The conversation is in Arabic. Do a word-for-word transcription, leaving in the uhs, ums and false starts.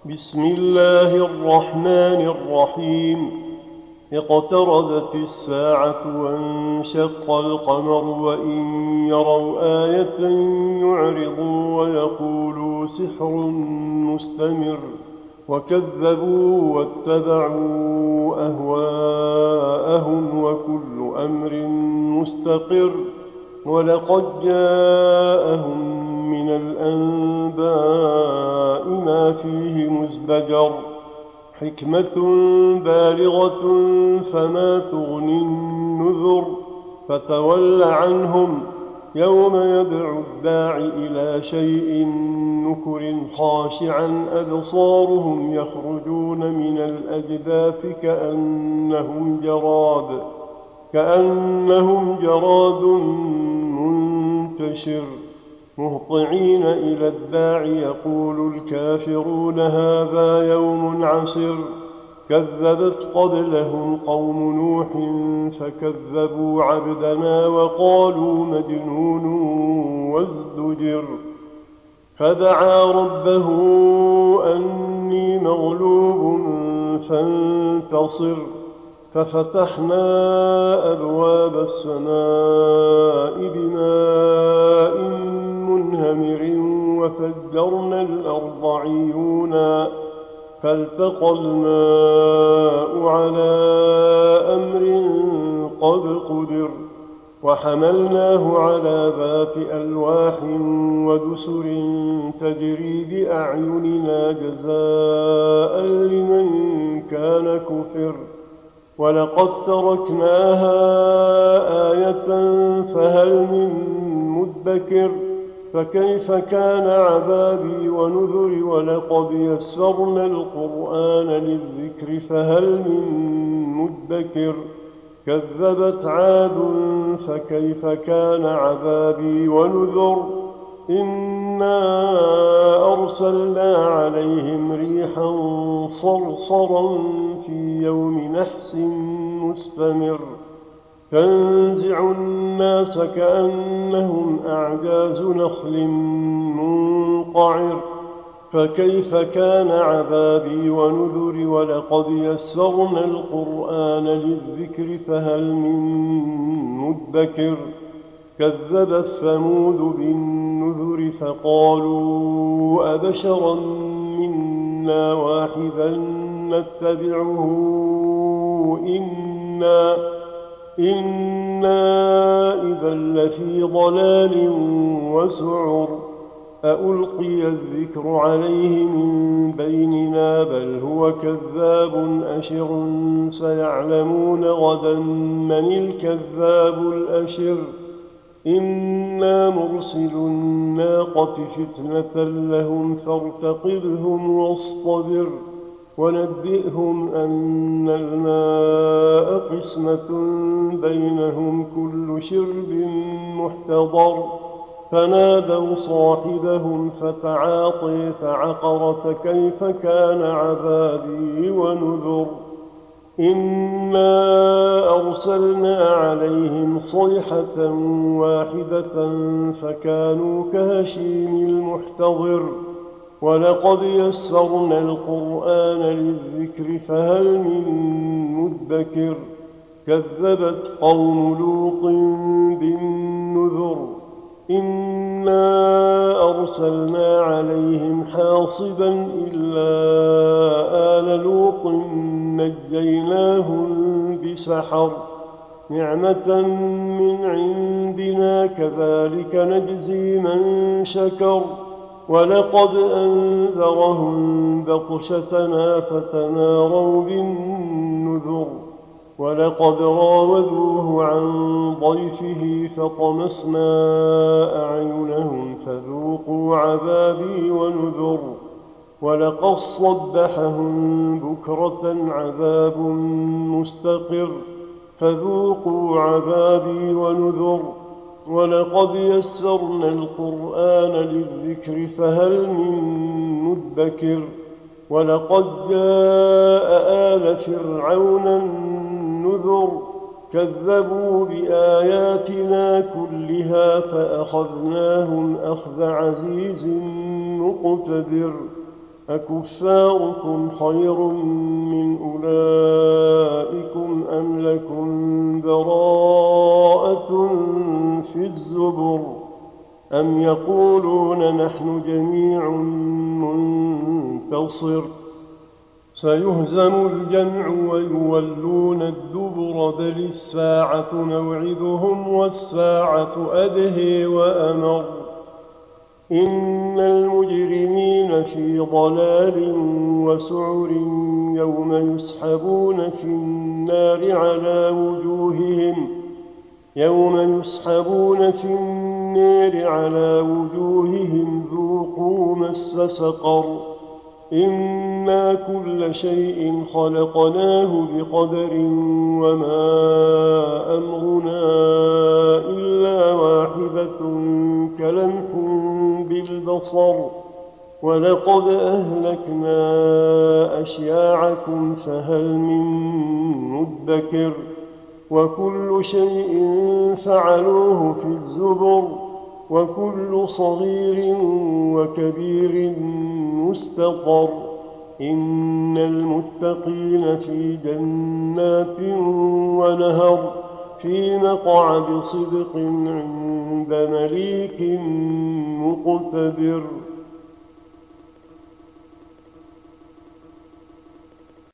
بسم الله الرحمن الرحيم اقتربت الساعة وانشق القمر وإن يروا آية يعرضوا ويقولوا سحر مستمر وكذبوا واتبعوا أهواءهم وكل أمر مستقر ولقد جاءهم من الأنباء ما فيه مزدجر حكمة بالغة فما تغني النذر فتول عنهم يوم يدعو الداع إلى شيء نكر خاشعا أبصارهم يخرجون من الأجداث كأنهم جراد كأنهم جراد منتشر مهطعين إلى الداع يقول الكافرون هذا يوم عسر كذبت قبلهم قوم نوح فكذبوا عبدنا وقالوا مجنون وازدجر فدعا ربه أني مغلوب فانتصر ففتحنا أبواب السماء بماء منهمر وفجرنا الأرض عيونا فالتقى الماء على أمر قد قدر وحملناه على ذات ألواح ودسر تجري بأعيننا جزاء لمن كان كفر ولقد تركناها آية فهل من مدكر فكيف كان عذابي ونذر ولقد يسرنا القرآن للذكر فهل من مدكر كذبت عاد فكيف كان عذابي ونذر إنا أرسلنا عليهم ريحا صرصرا في يوم نحس مستمر تنزع الناس كأنهم أعجاز نخل منقعر فكيف كان عذابي ونذر ولقد يسرنا القرآن للذكر فهل من مدكر كذبت ثمود بالنذر فقالوا أبشرا منا واحدا نتبعه إنا إنا إذا لفي ضلال وسعر أألقي الذكر عليه من بيننا بل هو كذاب أشر سيعلمون غدا من الكذاب الأشر إنا مرسل الناقة فتنة لهم فارتقبهم واصطبر ونبئهم أن الماء قسمة بينهم كل شرب محتضر فنادوا صاحبهم فتعاطي فعقر فكيف كان عذابي ونذر إنا أرسلنا عليهم صيحة واحدة فكانوا كهشيم المحتضر ولقد يسرنا القرآن للذكر فهل من مدكر كذبت قوم لوط بالنذر إنا أرسلنا عليهم حاصبا إلا آل لوط نجيناهم بسحر نعمة من عندنا كذلك نجزي من شكر ولقد أنذرهم بطشتنا فتماروا بالنذر ولقد راودوه عن ضيفه فطمسنا أعينهم فذوقوا عذابي ونذر ولقد صبحهم بكرة عذاب مستقر فذوقوا عذابي ونذر ولقد يسرنا القرآن للذكر فهل من مدكر ولقد جاء آل فرعون النذر كذبوا بآياتنا كلها فأخذناهم أخذ عزيز مقتدر أكفاركم خير من أولئكم أم لكم براءة في الزبر أم يقولون نحن جميع منتصر سيهزم الجمع ويولون الدبر بل الساعة موعدهم والساعة أدهى وأمر إن المجرمين في ضلال وسعر يوم يسحبون في النار على وجوههم يوم يسحبون في النار على وجوههم ذوقوا مس سقر إنا كل شيء خلقناه بقدر وما أمرنا إلا واحدة كلمح بالبصر ولقد أهلكنا أشياعكم فهل من مدكر وكل شيء فعلوه في الزبر وكل صغير وكبير مستقر إن المتقين في جنات ونهر في مقعد صدق عند مليك مقتدر.